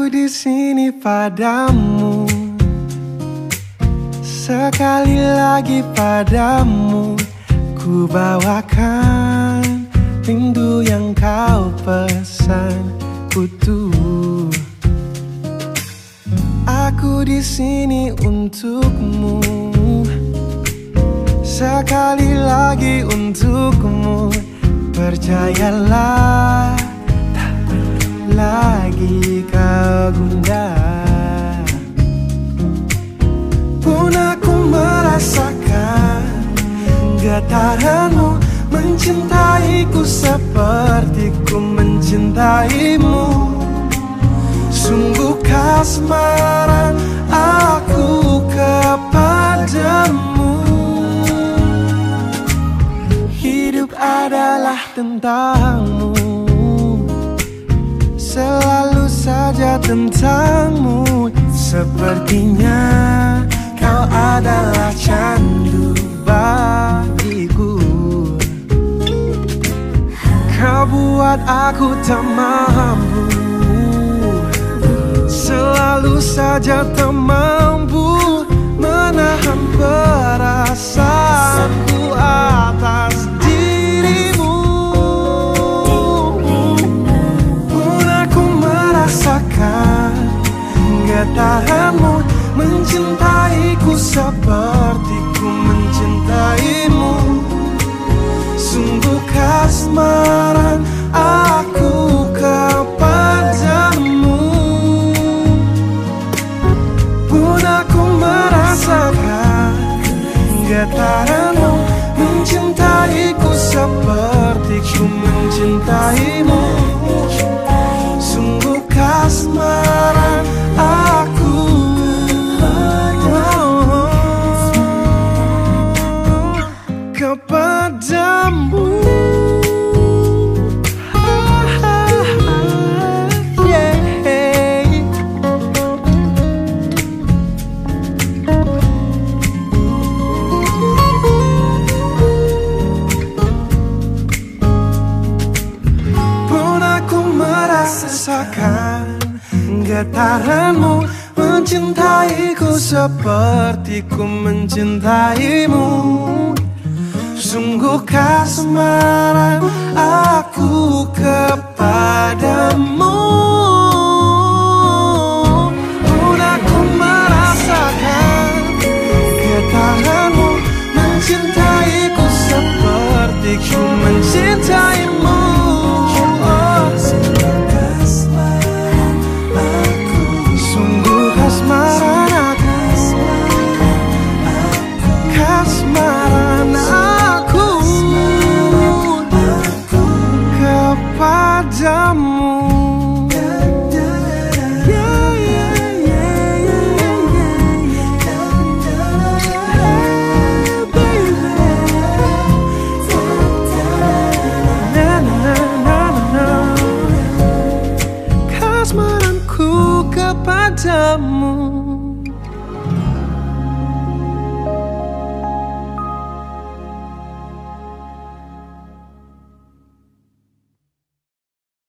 di sini padamu, sekali lagi padamu ku bawakan rindu yang kau pesan utuh. Aku di sini untukmu, sekali lagi untukmu. Percayalah, tak perlu lagi kau gundah. Pun aku merasakan getaranmu, mencintaiku seperti ku mencintaimu. Sungguh kasmaran aku kepadamu. Hidup adalah tentangmu, selalu saja tentangmu. Sepertinya kau adalah candu bagiku. Kau buat aku tak mampu, selalu saja tak mampu menahan perasaanku atas dirimu. Pun aku merasakan getaranmu, mencintaiku seperti ku mencintaimu. Sungguh kasmaran aku kepadamu. Pun aku merasakan getaranmu, mencintaiku seperti ku mencintaimu. Sungguh kasmaran aku kepadamu. Rasakan getaranmu, mencintaiku seperti ku mencintaimu. Sungguh kasmaran aku kepadamu. Pun aku merasakan getaranmu, mencintaiku seperti ku mencintaimu. Kasmaran aku kepadamu. Kasmaranku kepadamu.